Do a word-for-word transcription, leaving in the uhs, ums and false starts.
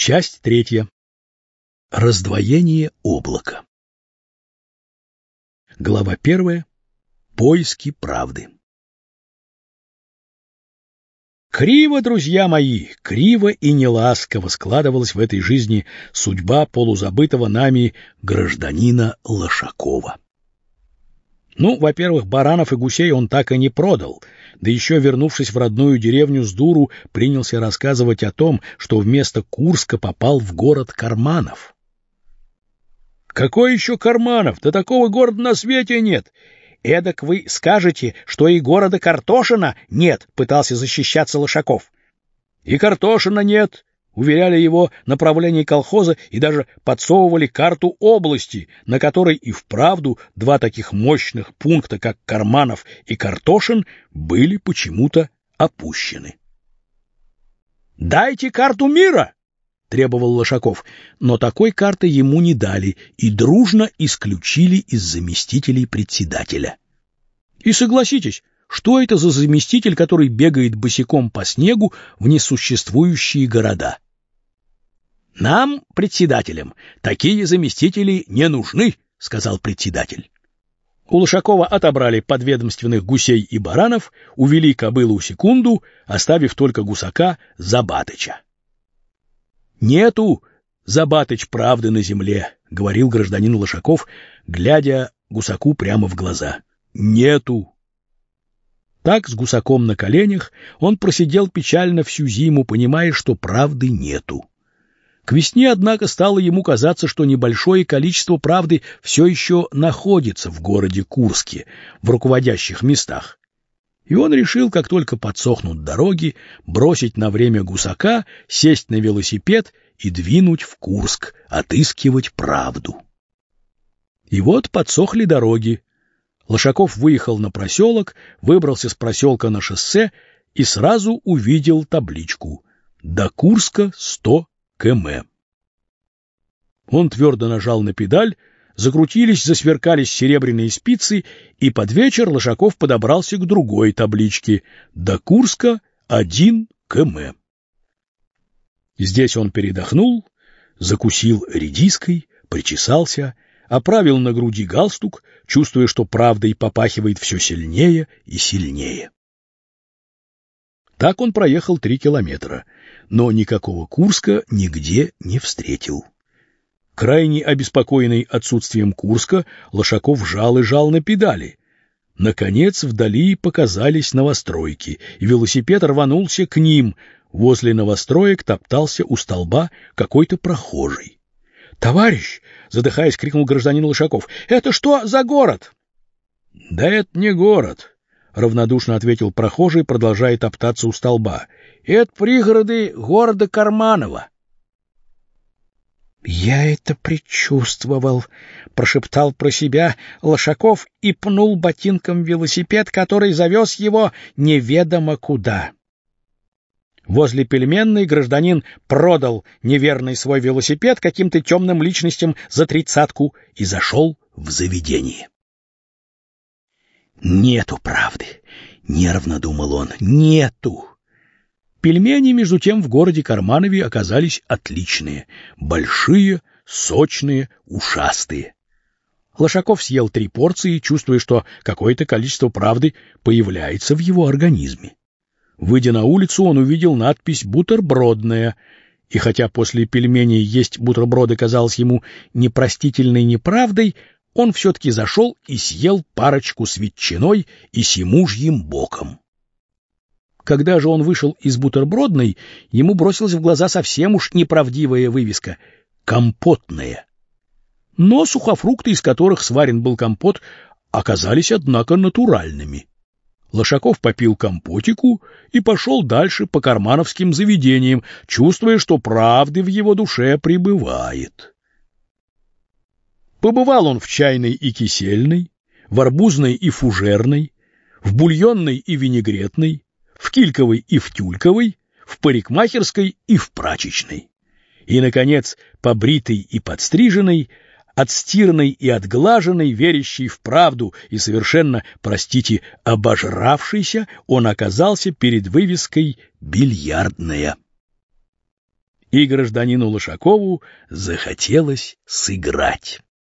Часть третья. Раздвоение облака. Глава первая. Поиски правды. Криво, друзья мои, криво и неласково складывалась в этой жизни судьба полузабытого нами гражданина Лошакова. Ну, во-первых, баранов и гусей он так и не продал, да еще, вернувшись в родную деревню с дуру, принялся рассказывать о том, что вместо Курска попал в город Карманов. «Какой еще Карманов? Да такого города на свете нет!» «Эдак вы скажете, что и города Картошина нет», — пытался защищаться Лошаков. «И Картошина нет», — уверяли его направление колхоза и даже подсовывали карту области, на которой и вправду два таких мощных пункта, как Карманов и Картошин, были почему-то опущены. «Дайте карту мира!» — требовал Лошаков, но такой карты ему не дали и дружно исключили из заместителей председателя. И согласитесь, что это за заместитель, который бегает босиком по снегу в несуществующие города? «Нам, председателям, такие заместители не нужны», — сказал председатель. У Лошакова отобрали подведомственных гусей и баранов, увели кобылу секунду, оставив только гусака Забатыча. «Нету, Забатыч, правды на земле», — говорил гражданин Лошаков, глядя гусаку прямо в глаза. «Нету». Так, с гусаком на коленях, он просидел печально всю зиму, понимая, что правды нету. К весне, однако, стало ему казаться, что небольшое количество правды все еще находится в городе Курске, в руководящих местах. И он решил, как только подсохнут дороги, бросить на время гусака, сесть на велосипед и двинуть в Курск, отыскивать правду. И вот подсохли дороги. Лошаков выехал на проселок, выбрался с проселка на шоссе и сразу увидел табличку «До Курска сто километров». Он твердо нажал на педаль, закрутились, засверкались серебряные спицы, и под вечер Лошаков подобрался к другой табличке «До Курска один километр». Здесь он передохнул, закусил редиской, причесался, оправил на груди галстук, чувствуя, что правдой попахивает все сильнее и сильнее. Так он проехал три километра, но никакого Курска нигде не встретил. Крайне обеспокоенный отсутствием Курска, Лошаков жал и жал на педали. Наконец вдали показались новостройки, и велосипед рванулся к ним. Возле новостроек топтался у столба какой-то прохожий. «Товарищ!» — задыхаясь, крикнул гражданин Лошаков. «Это что за город?» «Да это не город», — равнодушно ответил прохожий, продолжая топтаться у столба. «Это пригороды города Карманова». «Я это предчувствовал», — прошептал про себя Лошаков и пнул ботинком велосипед, который завез его неведомо куда. Возле пельменной гражданин продал неверный свой велосипед каким-то темным личностям за тридцатку и зашел в заведение. «Нету правды», — нервно думал он, — «нету». Пельмени, между тем, в городе Карманове оказались отличные, большие, сочные, ушастые. Лошаков съел три порции, чувствуя, что какое-то количество правды появляется в его организме. Выйдя на улицу, он увидел надпись «Бутербродная», и хотя после пельменей есть бутерброды казалось ему непростительной неправдой, он все-таки зашел и съел парочку с ветчиной и симужьим боком. Когда же он вышел из бутербродной, ему бросилась в глаза совсем уж неправдивая вывеска «Компотная». Но сухофрукты, из которых сварен был компот, оказались, однако, натуральными. Лошаков попил компотику и пошел дальше по кармановским заведениям, чувствуя, что правды в его душе прибывает. Побывал он в чайной и кисельной, в арбузной и фужерной, в бульонной и винегретной, в кильковой и в тюльковой, в парикмахерской и в прачечной. И, наконец, побритый и подстриженный, отстиранный и отглаженный, верящий в правду и совершенно, простите, обожравшийся, он оказался перед вывеской «Бильярдная». и гражданину Лошакову захотелось сыграть.